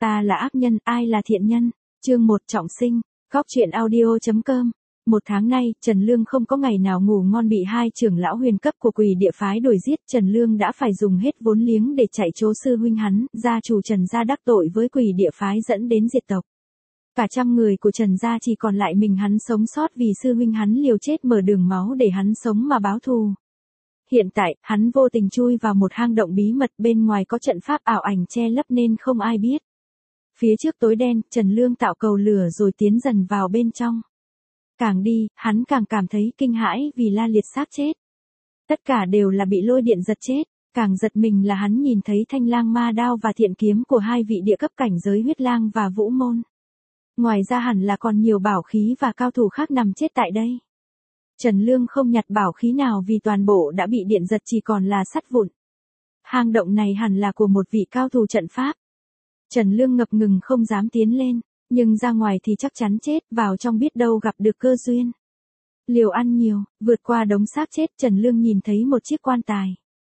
Ta là ác nhân, ai là thiện nhân? Chương 1 trọng sinh, Góc truyện audio.com. Một tháng nay, Trần Lương không có ngày nào ngủ ngon, bị hai trưởng lão huyền cấp của Quỷ Địa phái đuổi giết. Trần Lương đã phải dùng hết vốn liếng để chạy trốn sư huynh hắn, gia chủ Trần gia đắc tội với Quỷ Địa phái dẫn đến diệt tộc. Cả trăm người của Trần gia chỉ còn lại mình hắn sống sót vì sư huynh hắn liều chết mở đường máu để hắn sống mà báo thù. Hiện tại, hắn vô tình chui vào một hang động bí mật, bên ngoài có trận pháp ảo ảnh che lấp nên không ai biết. Phía trước tối đen, Trần Lương tạo cầu lửa rồi tiến dần vào bên trong. Càng đi, hắn càng cảm thấy kinh hãi vì la liệt xác chết. Tất cả đều là bị lôi điện giật chết. Càng giật mình là hắn nhìn thấy thanh lang ma đao và thiện kiếm của hai vị địa cấp cảnh giới huyết lang và vũ môn. Ngoài ra hẳn là còn nhiều bảo khí và cao thủ khác nằm chết tại đây. Trần Lương không nhặt bảo khí nào vì toàn bộ đã bị điện giật, chỉ còn là sắt vụn. Hang động này hẳn là của một vị cao thủ trận pháp. Trần Lương ngập ngừng không dám tiến lên, nhưng ra ngoài thì chắc chắn chết, vào trong biết đâu gặp được cơ duyên. Liều ăn nhiều, vượt qua đống xác chết, Trần Lương nhìn thấy một chiếc quan tài.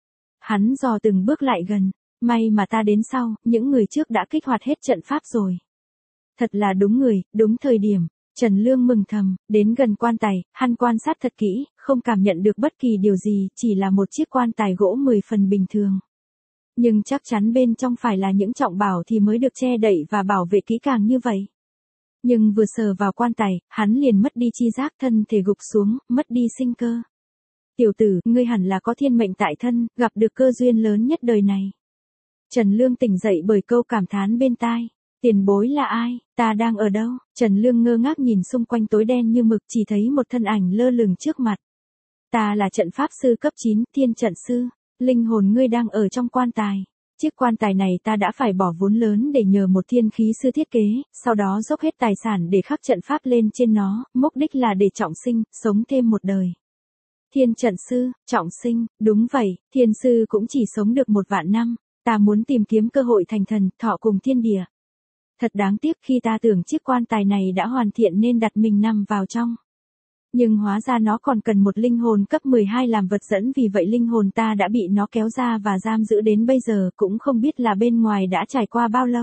Hắn dò từng bước lại gần, may mà ta đến sau, những người trước đã kích hoạt hết trận pháp rồi. Thật là đúng người, đúng thời điểm. Trần Lương mừng thầm, đến gần quan tài, hắn quan sát thật kỹ, không cảm nhận được bất kỳ điều gì, chỉ là một chiếc quan tài gỗ 10 phần bình thường. Nhưng chắc chắn bên trong phải là những trọng bảo thì mới được che đậy và bảo vệ kỹ càng như vậy. Nhưng vừa sờ vào quan tài, hắn liền mất đi chi giác, thân thể gục xuống, mất đi sinh cơ. Tiểu tử, ngươi hẳn là có thiên mệnh tại thân, gặp được cơ duyên lớn nhất đời này. Trần Lương tỉnh dậy bởi câu cảm thán bên tai. Tiền bối là ai, ta đang ở đâu? Trần Lương ngơ ngác nhìn xung quanh tối đen như mực, chỉ thấy một thân ảnh lơ lửng trước mặt. Ta là trận pháp sư cấp 9, Thiên Trận Sư. Linh hồn ngươi đang ở trong quan tài. Chiếc quan tài này ta đã phải bỏ vốn lớn để nhờ một thiên khí sư thiết kế, sau đó dốc hết tài sản để khắc trận pháp lên trên nó, mục đích là để trọng sinh, sống thêm một đời. Thiên Trận Sư, trọng sinh, đúng vậy, thiên sư cũng chỉ sống được 1.000.000 năm, ta muốn tìm kiếm cơ hội thành thần, thọ cùng thiên địa. Thật đáng tiếc khi ta tưởng chiếc quan tài này đã hoàn thiện nên đặt mình nằm vào trong. Nhưng hóa ra nó còn cần một linh hồn cấp 12 làm vật dẫn, vì vậy linh hồn ta đã bị nó kéo ra và giam giữ đến bây giờ, cũng không biết là bên ngoài đã trải qua bao lâu.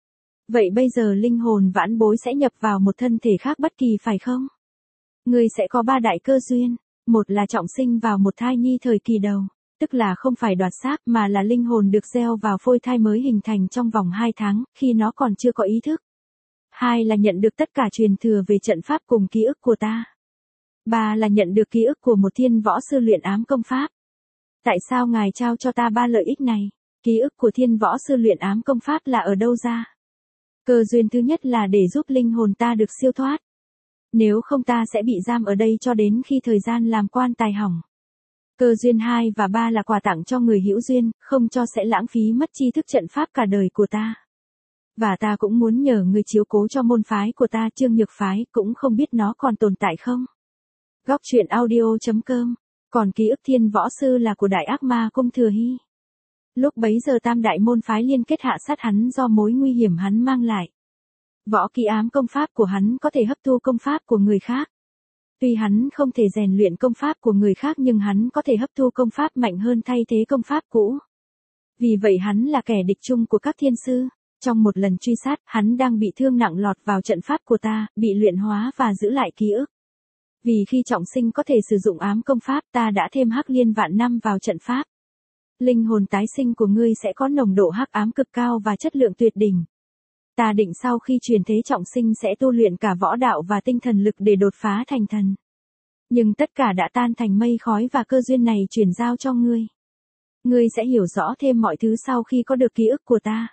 Vậy bây giờ linh hồn vãn bối sẽ nhập vào một thân thể khác bất kỳ phải không? Ngươi sẽ có 3 đại cơ duyên, một là trọng sinh vào một thai nhi thời kỳ đầu. Tức là không phải đoạt xác mà là linh hồn được gieo vào phôi thai mới hình thành trong vòng 2 tháng, khi nó còn chưa có ý thức. 2 là nhận được tất cả truyền thừa về trận pháp cùng ký ức của ta. 3 là nhận được ký ức của một thiên võ sư luyện ám công pháp. Tại sao ngài trao cho ta 3 lợi ích này? Ký ức của thiên võ sư luyện ám công pháp là ở đâu ra? Cơ duyên thứ nhất là để giúp linh hồn ta được siêu thoát. Nếu không ta sẽ bị giam ở đây cho đến khi thời gian làm quan tài hỏng. Cơ duyên 2 và 3 là quà tặng cho người hữu duyên, không cho sẽ lãng phí mất tri thức trận pháp cả đời của ta. Và ta cũng muốn nhờ người chiếu cố cho môn phái của ta, Trương Nhược phái, cũng không biết nó còn tồn tại không. Góc truyện audio.com. Còn ký ức thiên võ sư là của đại ác ma Cung Thừa Hy. Lúc bấy giờ tam đại môn phái liên kết hạ sát hắn do mối nguy hiểm hắn mang lại. Võ kỹ ám công pháp của hắn có thể hấp thu công pháp của người khác. Tuy hắn không thể rèn luyện công pháp của người khác nhưng hắn có thể hấp thu công pháp mạnh hơn thay thế công pháp cũ. Vì vậy hắn là kẻ địch chung của các thiên sư. Trong một lần truy sát, hắn đang bị thương nặng lọt vào trận pháp của ta, bị luyện hóa và giữ lại ký ức. Vì khi trọng sinh có thể sử dụng ám công pháp, ta đã thêm hắc liên vạn năm vào trận pháp. Linh hồn tái sinh của ngươi sẽ có nồng độ hắc ám cực cao và chất lượng tuyệt đỉnh. Ta định sau khi truyền thế trọng sinh sẽ tu luyện cả võ đạo và tinh thần lực để đột phá thành thần. Nhưng tất cả đã tan thành mây khói và cơ duyên này chuyển giao cho ngươi. Ngươi sẽ hiểu rõ thêm mọi thứ sau khi có được ký ức của ta.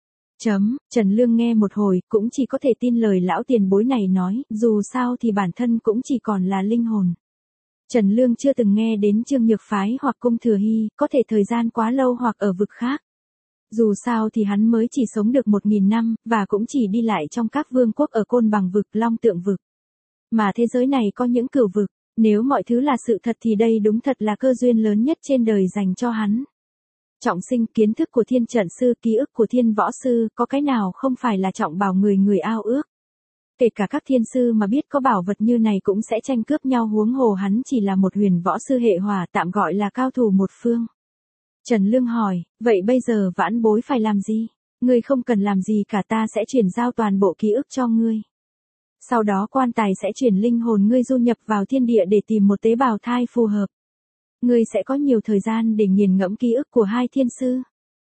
Trần Lương nghe một hồi, cũng chỉ có thể tin lời lão tiền bối này nói, dù sao thì bản thân cũng chỉ còn là linh hồn. Trần Lương chưa từng nghe đến Trương Nhược phái hoặc Cung Thừa Hy, có thể thời gian quá lâu hoặc ở vực khác. Dù sao thì hắn mới chỉ sống được 1.000 năm, và cũng chỉ đi lại trong các vương quốc ở Côn Bằng vực, Long Tượng vực. Mà thế giới này có những cửu vực, nếu mọi thứ là sự thật thì đây đúng thật là cơ duyên lớn nhất trên đời dành cho hắn. Trọng sinh, kiến thức của Thiên Trận Sư, ký ức của thiên võ sư, có cái nào không phải là trọng bảo người ao ước. Kể cả các thiên sư mà biết có bảo vật như này cũng sẽ tranh cướp nhau, huống hồ hắn chỉ là một huyền võ sư hệ hỏa, tạm gọi là cao thủ một phương. Trần Lương hỏi, vậy bây giờ vãn bối phải làm gì? ngươi không cần làm gì cả, ta sẽ chuyển giao toàn bộ ký ức cho ngươi. Sau đó quan tài sẽ chuyển linh hồn ngươi du nhập vào thiên địa để tìm một tế bào thai phù hợp. Ngươi sẽ có nhiều thời gian để nghiền ngẫm ký ức của hai thiên sư.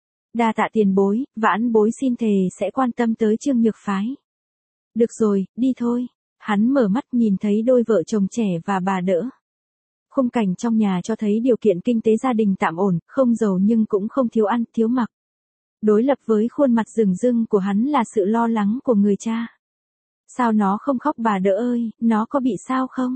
Đa tạ tiền bối, vãn bối xin thề sẽ quan tâm tới Trương Nhược Phái. Được rồi, đi thôi. Hắn mở mắt nhìn thấy đôi vợ chồng trẻ và bà đỡ. Khung cảnh trong nhà cho thấy điều kiện kinh tế gia đình tạm ổn, không giàu nhưng cũng không thiếu ăn, thiếu mặc. Đối lập với khuôn mặt rừng rưng của hắn là sự lo lắng của người cha. Sao nó không khóc bà đỡ ơi, nó có bị sao không?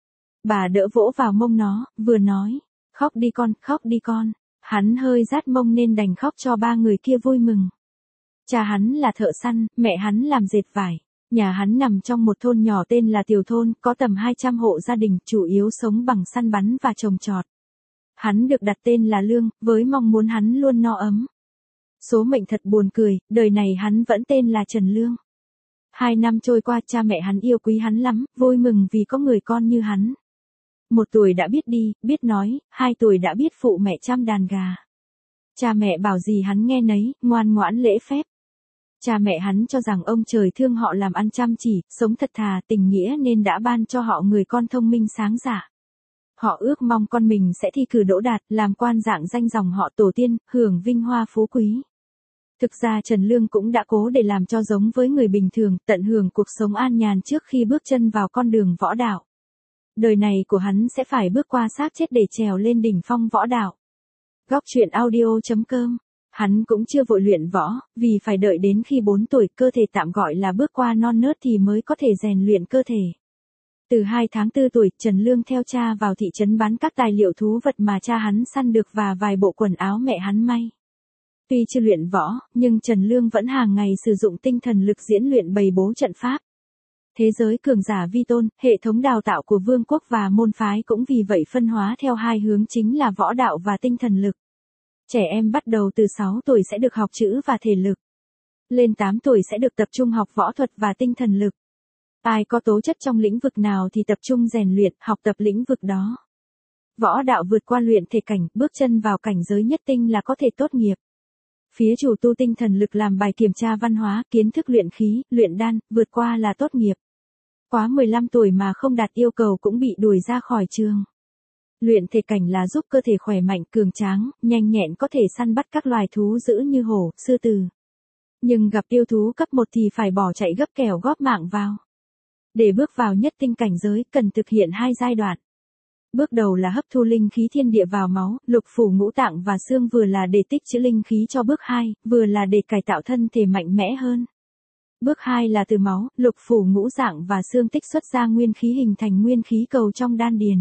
Bà đỡ vỗ vào mông nó, vừa nói, khóc đi con, khóc đi con. Hắn hơi rát mông nên đành khóc cho ba người kia vui mừng. Cha hắn là thợ săn, mẹ hắn làm dệt vải. Nhà hắn nằm trong một thôn nhỏ tên là Tiểu Thôn, có tầm 200 hộ gia đình, chủ yếu sống bằng săn bắn và trồng trọt. Hắn được đặt tên là Lương, với mong muốn hắn luôn no ấm. Số mệnh thật buồn cười, đời này hắn vẫn tên là Trần Lương. 2 năm trôi qua, cha mẹ hắn yêu quý hắn lắm, vui mừng vì có người con như hắn. 1 tuổi đã biết đi, biết nói, 2 tuổi đã biết phụ mẹ chăm đàn gà. Cha mẹ bảo gì hắn nghe nấy, ngoan ngoãn lễ phép. Cha mẹ hắn cho rằng ông trời thương họ làm ăn chăm chỉ, sống thật thà, tình nghĩa nên đã ban cho họ người con thông minh sáng dạ. Họ ước mong con mình sẽ thi cử đỗ đạt, làm quan dạng danh dòng họ tổ tiên, hưởng vinh hoa phú quý. Thực ra Trần Lương cũng đã cố để làm cho giống với người bình thường, tận hưởng cuộc sống an nhàn trước khi bước chân vào con đường võ đạo. Đời này của hắn sẽ phải bước qua xác chết để trèo lên đỉnh phong võ đạo. Góc truyện audio.com. Hắn cũng chưa vội luyện võ, vì phải đợi đến khi 4 tuổi cơ thể tạm gọi là bước qua non nớt thì mới có thể rèn luyện cơ thể. Từ 2 tháng 4 tuổi, Trần Lương theo cha vào thị trấn bán các tài liệu thú vật mà cha hắn săn được và vài bộ quần áo mẹ hắn may. Tuy chưa luyện võ, nhưng Trần Lương vẫn hàng ngày sử dụng tinh thần lực diễn luyện bày bố trận pháp. Thế giới cường giả vi tôn, hệ thống đào tạo của vương quốc và môn phái cũng vì vậy phân hóa theo 2 hướng chính là võ đạo và tinh thần lực. Trẻ em bắt đầu từ 6 tuổi sẽ được học chữ và thể lực. Lên 8 tuổi sẽ được tập trung học võ thuật và tinh thần lực. Ai có tố chất trong lĩnh vực nào thì tập trung rèn luyện, học tập lĩnh vực đó. Võ đạo vượt qua luyện thể cảnh, bước chân vào cảnh giới nhất tinh là có thể tốt nghiệp. Phía chủ tu tinh thần lực làm bài kiểm tra văn hóa, kiến thức luyện khí, luyện đan, vượt qua là tốt nghiệp. Quá 15 tuổi mà không đạt yêu cầu cũng bị đuổi ra khỏi trường. Luyện thể cảnh là giúp cơ thể khỏe mạnh, cường tráng, nhanh nhẹn, có thể săn bắt các loài thú dữ như hổ, sư tử. Nhưng gặp yêu thú cấp 1 thì phải bỏ chạy gấp kẻo góp mạng vào. Để bước vào nhất tinh cảnh giới cần thực hiện 2 giai đoạn. Bước đầu là hấp thu linh khí thiên địa vào máu, lục phủ ngũ tạng và xương, vừa là để tích trữ linh khí cho bước 2, vừa là để cải tạo thân thể mạnh mẽ hơn. Bước 2 là từ máu, lục phủ ngũ tạng và xương tích xuất ra nguyên khí hình thành nguyên khí cầu trong đan điền.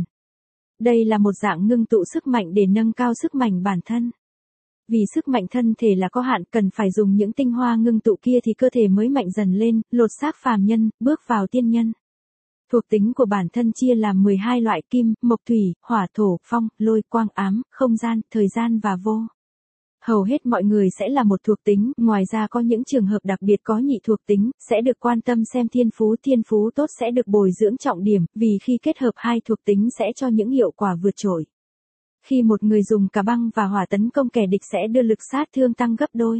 Đây là một dạng ngưng tụ sức mạnh để nâng cao sức mạnh bản thân. Vì sức mạnh thân thể là có hạn, cần phải dùng những tinh hoa ngưng tụ kia thì cơ thể mới mạnh dần lên, lột xác phàm nhân, bước vào tiên nhân. Thuộc tính của bản thân chia làm 12 loại: kim, mộc, thủy, hỏa, thổ, phong, lôi, quang, ám, không gian, thời gian và vô. Hầu hết mọi người sẽ là một thuộc tính, ngoài ra có những trường hợp đặc biệt có nhị thuộc tính, sẽ được quan tâm xem thiên phú tốt sẽ được bồi dưỡng trọng điểm, vì khi kết hợp 2 thuộc tính sẽ cho những hiệu quả vượt trội. Khi một người dùng cả băng và hỏa tấn công kẻ địch sẽ đưa lực sát thương tăng gấp đôi.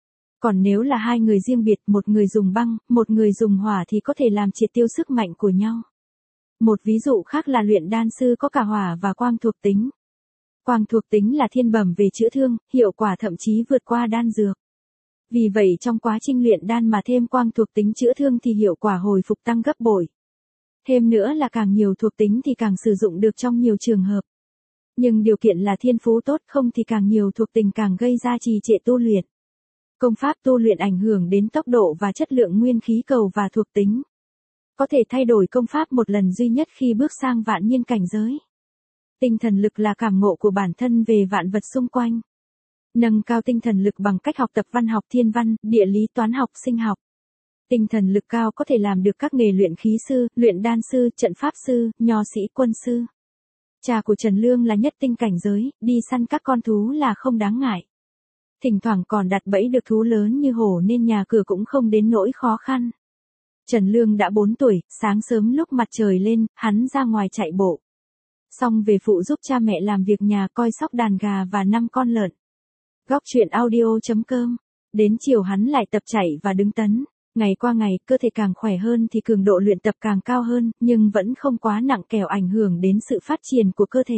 Còn nếu là 2 người riêng biệt, một người dùng băng, một người dùng hỏa thì có thể làm triệt tiêu sức mạnh của nhau. Một ví dụ khác là luyện đan sư có cả hỏa và quang thuộc tính. Quang thuộc tính là thiên bẩm về chữa thương, hiệu quả thậm chí vượt qua đan dược. Vì vậy trong quá trình luyện đan mà thêm quang thuộc tính chữa thương thì hiệu quả hồi phục tăng gấp bội. Thêm nữa là càng nhiều thuộc tính thì càng sử dụng được trong nhiều trường hợp. Nhưng điều kiện là thiên phú tốt, không thì càng nhiều thuộc tính càng gây ra trì trệ tu luyện. Công pháp tu luyện ảnh hưởng đến tốc độ và chất lượng nguyên khí cầu và thuộc tính. Có thể thay đổi công pháp một lần duy nhất khi bước sang vạn niên cảnh giới. Tinh thần lực là cảm ngộ của bản thân về vạn vật xung quanh. Nâng cao tinh thần lực bằng cách học tập văn học, thiên văn, địa lý, toán học, sinh học. Tinh thần lực cao có thể làm được các nghề luyện khí sư, luyện đan sư, trận pháp sư, nho sĩ, quân sư. Cha của Trần Lương là nhất tinh cảnh giới, đi săn các con thú là không đáng ngại. Thỉnh thoảng còn đặt bẫy được thú lớn như hổ nên nhà cửa cũng không đến nỗi khó khăn. Trần Lương đã 4 tuổi, sáng sớm lúc mặt trời lên, hắn ra ngoài chạy bộ. Xong về phụ giúp cha mẹ làm việc nhà, coi sóc đàn gà và 5 con lợn. Góc truyện audio.com Đến chiều hắn lại tập chạy và đứng tấn. Ngày qua ngày, cơ thể càng khỏe hơn thì cường độ luyện tập càng cao hơn, nhưng vẫn không quá nặng kẻo ảnh hưởng đến sự phát triển của cơ thể.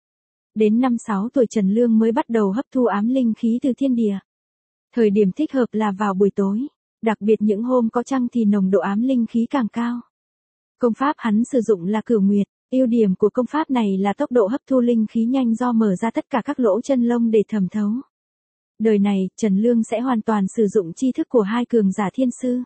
Đến năm 6 tuổi Trần Lương mới bắt đầu hấp thu ám linh khí từ thiên địa. Thời điểm thích hợp là vào buổi tối, đặc biệt những hôm có trăng thì nồng độ ám linh khí càng cao. Công pháp hắn sử dụng là Cửu Nguyệt, ưu điểm của công pháp này là tốc độ hấp thu linh khí nhanh do mở ra tất cả các lỗ chân lông để thẩm thấu. Đời này, Trần Lương sẽ hoàn toàn sử dụng tri thức của hai cường giả thiên sư.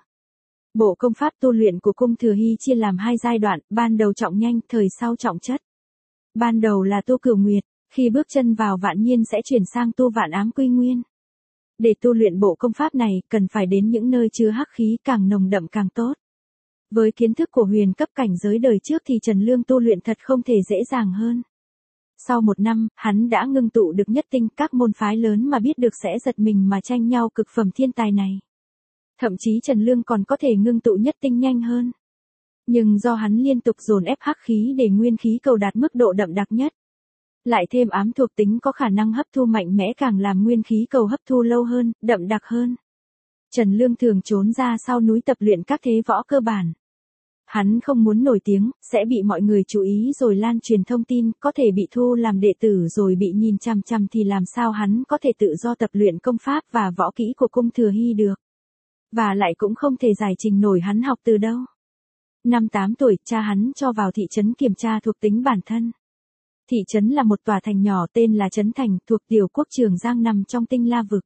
Bộ công pháp tu luyện của Cung Thừa Hy chia làm hai giai đoạn, ban đầu trọng nhanh, thời sau trọng chất. Ban đầu là tu Cửu Nguyệt, khi bước chân vào Vạn Nhiên sẽ chuyển sang tu Vạn Ám Quy Nguyên. Để tu luyện bộ công pháp này, cần phải đến những nơi chứa hắc khí càng nồng đậm càng tốt. Với kiến thức của huyền cấp cảnh giới đời trước thì Trần Lương tu luyện thật không thể dễ dàng hơn. Sau 1 năm, hắn đã ngưng tụ được nhất tinh, các môn phái lớn mà biết được sẽ giật mình mà tranh nhau cực phẩm thiên tài này. Thậm chí Trần Lương còn có thể ngưng tụ nhất tinh nhanh hơn. Nhưng do hắn liên tục dồn ép hắc khí để nguyên khí cầu đạt mức độ đậm đặc nhất. Lại thêm ám thuộc tính có khả năng hấp thu mạnh mẽ càng làm nguyên khí cầu hấp thu lâu hơn, đậm đặc hơn. Trần Lương thường trốn ra sau núi tập luyện các thế võ cơ bản. Hắn không muốn nổi tiếng, sẽ bị mọi người chú ý rồi lan truyền thông tin, có thể bị thu làm đệ tử rồi bị nhìn chằm chằm thì làm sao hắn có thể tự do tập luyện công pháp và võ kỹ của Cung Thừa Hy được. Và lại cũng không thể giải trình nổi hắn học từ đâu. Năm 8 tuổi, cha hắn cho vào thị trấn kiểm tra thuộc tính bản thân. Thị trấn là một tòa thành nhỏ tên là Trấn Thành, thuộc tiểu quốc Trường Giang nằm trong Tinh La Vực.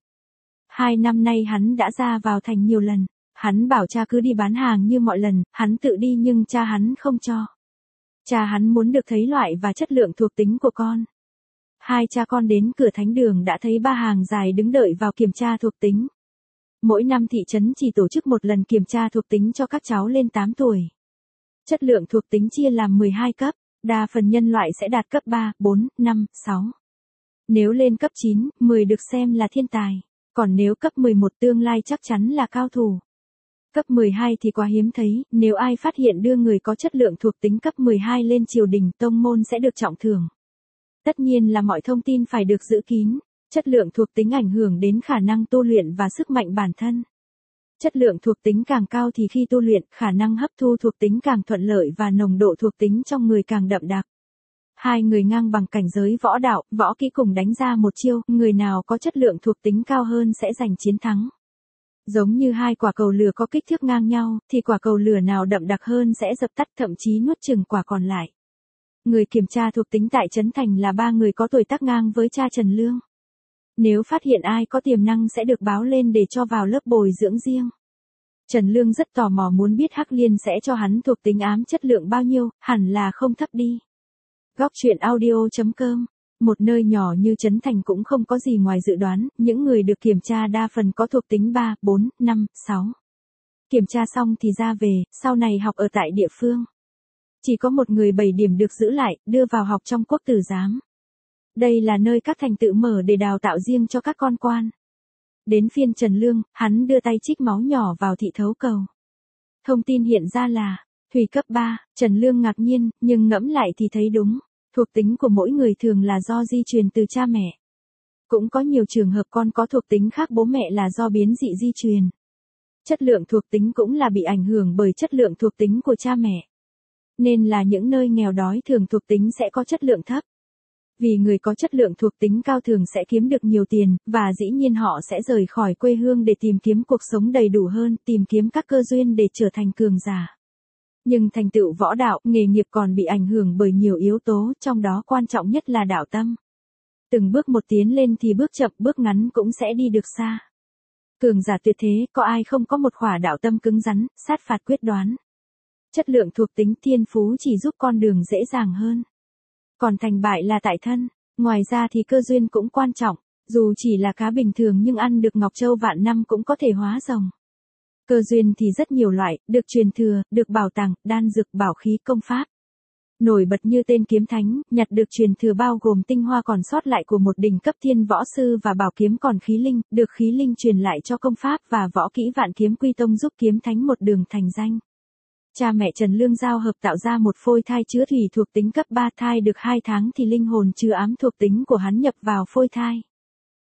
2 năm nay hắn đã ra vào thành nhiều lần. Hắn bảo cha cứ đi bán hàng như mọi lần, hắn tự đi nhưng cha hắn không cho. Cha hắn muốn được thấy loại và chất lượng thuộc tính của con. Hai cha con đến cửa thánh đường đã thấy 3 hàng dài đứng đợi vào kiểm tra thuộc tính. Mỗi năm thị trấn chỉ tổ chức 1 lần kiểm tra thuộc tính cho các cháu lên 8 tuổi. Chất lượng thuộc tính chia làm 12 cấp, đa phần nhân loại sẽ đạt cấp 3, 4, 5, 6. Nếu lên cấp 9, 10 được xem là thiên tài, còn nếu cấp 11 tương lai chắc chắn là cao thủ. Cấp 12 thì quá hiếm thấy, nếu ai phát hiện đưa người có chất lượng thuộc tính cấp 12 lên triều đình tông môn sẽ được trọng thưởng. Tất nhiên là mọi thông tin phải được giữ kín, chất lượng thuộc tính ảnh hưởng đến khả năng tu luyện và sức mạnh bản thân. Chất lượng thuộc tính càng cao thì khi tu luyện, khả năng hấp thu thuộc tính càng thuận lợi và nồng độ thuộc tính trong người càng đậm đặc. Hai người ngang bằng cảnh giới võ đạo, võ kỹ cùng đánh ra một chiêu, người nào có chất lượng thuộc tính cao hơn sẽ giành chiến thắng. Giống như 2 quả cầu lửa có kích thước ngang nhau, thì quả cầu lửa nào đậm đặc hơn sẽ dập tắt thậm chí nuốt chửng quả còn lại. Người kiểm tra thuộc tính tại Trấn Thành là 3 người có tuổi tác ngang với cha Trần Lương. Nếu phát hiện ai có tiềm năng sẽ được báo lên để cho vào lớp bồi dưỡng riêng. Trần Lương rất tò mò muốn biết Hắc Liên sẽ cho hắn thuộc tính ám chất lượng bao nhiêu, hẳn là không thấp đi. Góc truyện audio.com. Một nơi nhỏ như Trấn Thành cũng không có gì ngoài dự đoán, những người được kiểm tra đa phần có thuộc tính 3, 4, 5, 6. Kiểm tra xong thì ra về, sau này học ở tại địa phương. Chỉ có một người 7 điểm được giữ lại, đưa vào học trong quốc tử giám. Đây là nơi các thành tự mở để đào tạo riêng cho các con quan. Đến phiên Trần Lương, hắn đưa tay trích máu nhỏ vào thị thấu cầu. Thông tin hiện ra là, thủy cấp 3, Trần Lương ngạc nhiên, nhưng ngẫm lại thì thấy đúng. Thuộc tính của mỗi người thường là do di truyền từ cha mẹ. Cũng có nhiều trường hợp con có thuộc tính khác bố mẹ là do biến dị di truyền. Chất lượng thuộc tính cũng là bị ảnh hưởng bởi chất lượng thuộc tính của cha mẹ. Nên là những nơi nghèo đói thường thuộc tính sẽ có chất lượng thấp. Vì người có chất lượng thuộc tính cao thường sẽ kiếm được nhiều tiền, và dĩ nhiên họ sẽ rời khỏi quê hương để tìm kiếm cuộc sống đầy đủ hơn, tìm kiếm các cơ duyên để trở thành cường giả. Nhưng thành tựu võ đạo, nghề nghiệp còn bị ảnh hưởng bởi nhiều yếu tố, trong đó quan trọng nhất là đạo tâm. Từng bước một tiến lên thì bước chậm bước ngắn cũng sẽ đi được xa. Cường giả tuyệt thế, có ai không có một khỏa đạo tâm cứng rắn, sát phạt quyết đoán. Chất lượng thuộc tính thiên phú chỉ giúp con đường dễ dàng hơn. Còn thành bại là tại thân, ngoài ra thì cơ duyên cũng quan trọng, dù chỉ là cá bình thường nhưng ăn được ngọc châu vạn năm cũng có thể hóa rồng. Cơ duyên thì rất nhiều loại, được truyền thừa, được bảo tàng, đan dược, bảo khí, công pháp. Nổi bật như tên kiếm thánh, nhặt được truyền thừa bao gồm tinh hoa còn sót lại của một đỉnh cấp thiên võ sư và bảo kiếm còn khí linh, được khí linh truyền lại cho công pháp và võ kỹ Vạn Kiếm Quy Tông giúp kiếm thánh một đường thành danh. Cha mẹ Trần Lương giao hợp tạo ra một phôi thai chứa thủy thuộc tính cấp 3, thai được 2 tháng thì linh hồn chứa ám thuộc tính của hắn nhập vào phôi thai.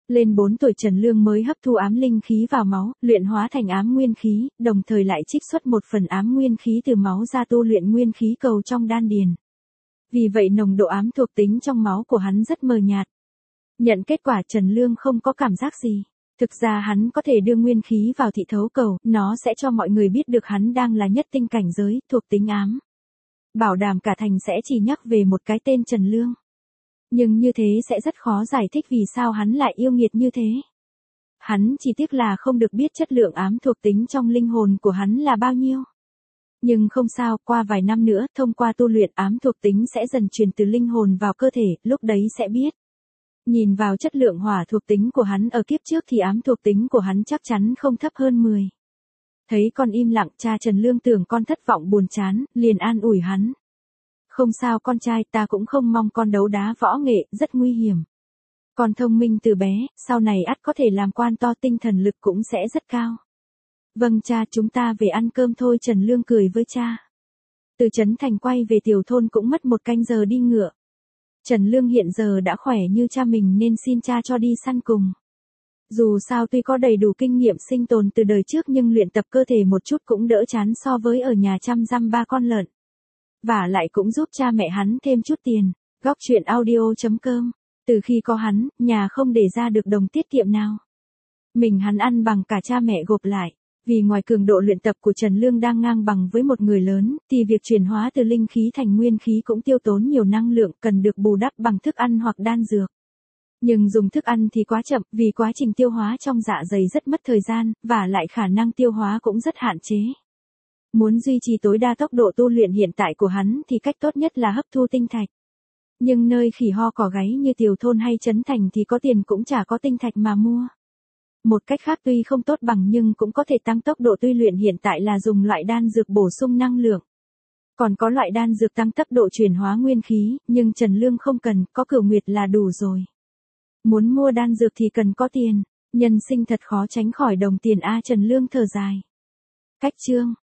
Lên 4 tuổi Trần Lương mới hấp thu ám linh khí vào máu, luyện hóa thành ám nguyên khí, đồng thời lại trích xuất một phần ám nguyên khí từ máu ra tu luyện nguyên khí cầu trong đan điền. Vì vậy nồng độ ám thuộc tính trong máu của hắn rất mờ nhạt. Nhận kết quả Trần Lương không có cảm giác gì. Thực ra hắn có thể đưa nguyên khí vào thị thấu cầu, nó sẽ cho mọi người biết được hắn đang là nhất tinh cảnh giới, thuộc tính ám. Bảo đảm cả thành sẽ chỉ nhắc về một cái tên Trần Lương. Nhưng như thế sẽ rất khó giải thích vì sao hắn lại yêu nghiệt như thế. Hắn chỉ tiếc là không được biết chất lượng ám thuộc tính trong linh hồn của hắn là bao nhiêu. Nhưng không sao, qua vài năm nữa, thông qua tu luyện ám thuộc tính sẽ dần truyền từ linh hồn vào cơ thể, lúc đấy sẽ biết. Nhìn vào chất lượng hỏa thuộc tính của hắn ở kiếp trước thì ám thuộc tính của hắn chắc chắn không thấp hơn 10. Thấy con im lặng, cha Trần Lương tưởng con thất vọng buồn chán, liền an ủi hắn. Không sao con trai, ta cũng không mong con đấu đá võ nghệ, rất nguy hiểm. Con thông minh từ bé, sau này ắt có thể làm quan to, tinh thần lực cũng sẽ rất cao. Vâng cha, chúng ta về ăn cơm thôi. Trần Lương cười với cha. Từ trấn thành quay về tiểu thôn cũng mất 1 canh giờ đi ngựa. Trần Lương hiện giờ đã khỏe như cha mình nên xin cha cho đi săn cùng. Dù sao tuy có đầy đủ kinh nghiệm sinh tồn từ đời trước nhưng luyện tập cơ thể một chút cũng đỡ chán so với ở nhà chăm dăm 3 con lợn. Và lại cũng giúp cha mẹ hắn thêm chút tiền. Góc truyện audio.com. Từ khi có hắn, nhà không để ra được đồng tiết kiệm nào. Mình hắn ăn bằng cả cha mẹ gộp lại. Vì ngoài cường độ luyện tập của Trần Lương đang ngang bằng với một người lớn, thì việc chuyển hóa từ linh khí thành nguyên khí cũng tiêu tốn nhiều năng lượng, cần được bù đắp bằng thức ăn hoặc đan dược. Nhưng dùng thức ăn thì quá chậm, vì quá trình tiêu hóa trong dạ dày rất mất thời gian, và lại khả năng tiêu hóa cũng rất hạn chế. Muốn duy trì tối đa tốc độ tu luyện hiện tại của hắn thì cách tốt nhất là hấp thu tinh thạch. Nhưng nơi khỉ ho cỏ gáy như tiểu thôn hay trấn thành thì có tiền cũng chả có tinh thạch mà mua. Một cách khác tuy không tốt bằng nhưng cũng có thể tăng tốc độ tu luyện hiện tại là dùng loại đan dược bổ sung năng lượng. Còn có loại đan dược tăng tốc độ chuyển hóa nguyên khí, nhưng Trần Lương không cần, có Cửu Nguyệt là đủ rồi. Muốn mua đan dược thì cần có tiền, nhân sinh thật khó tránh khỏi đồng tiền a. Trần Lương thở dài. Cách chương